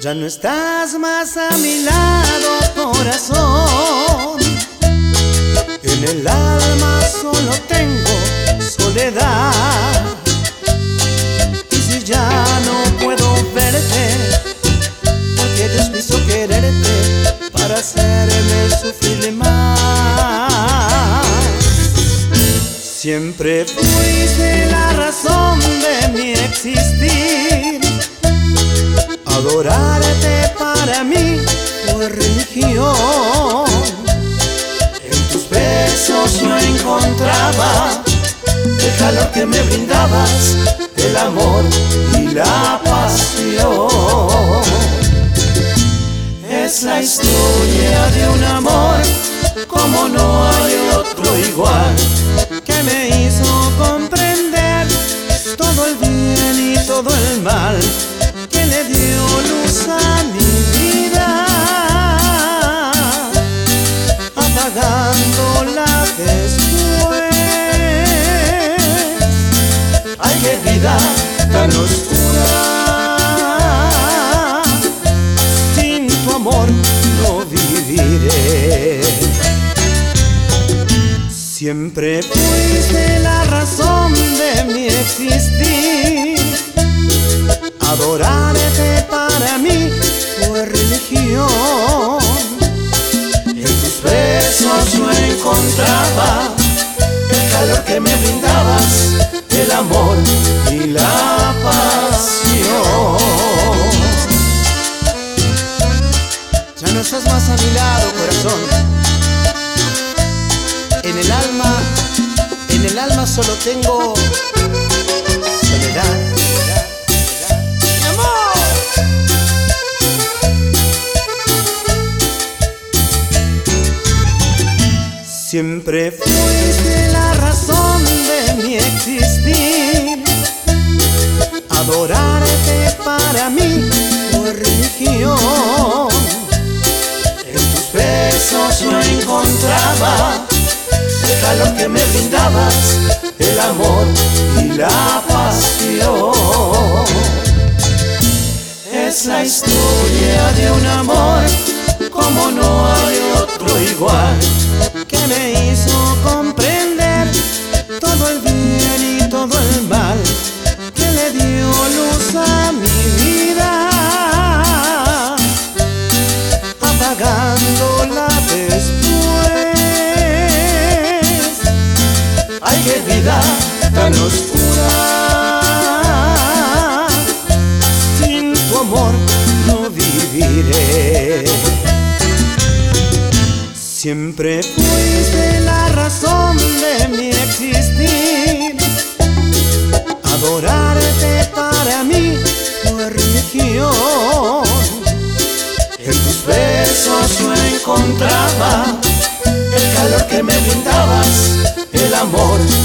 Ya no estás más a mi lado, corazón. En el alma solo tengo soledad. Y si ya no puedo verte, porque Dios me hizo quererte para hacerme sufrir más. Siempre fuiste la razón de mi existir. Adorarte para mí fue religión. En tus besos yo encontraba el calor que me brindabas, el amor y la pasión. Es la historia de un amor como no hay otro igual, que me hizo comprender todo el bien y todo el mal, que le dio luz a mi vida, apagándola después. Ay, qué vida tan oscura, sin tu amor no viviré. Siempre fuiste la razón de mi existir. Adorarte para mí fue religión. En tus besos yo encontraba el calor que me brindabas, el amor y la pasión. Ya no estás más a mi lado, corazón. En el alma solo tengo soledad. Siempre fuiste la razón de mi existir. Adorarte para mí fue religión. En tus besos yo encontraba el calor que me brindabas, el amor y la pasión. Es la historia de un amor como no hay otro igual, que me hizo comprender todo el bien y todo el mal, que le dio luz a mi vida, apagándola después. Ay, qué vida tan oscura, sin tu amor no viviré. Siempre fuiste la razón de mi existir. Adorarte para mí fue religión. En tus besos yo encontraba el calor que me brindabas, el amor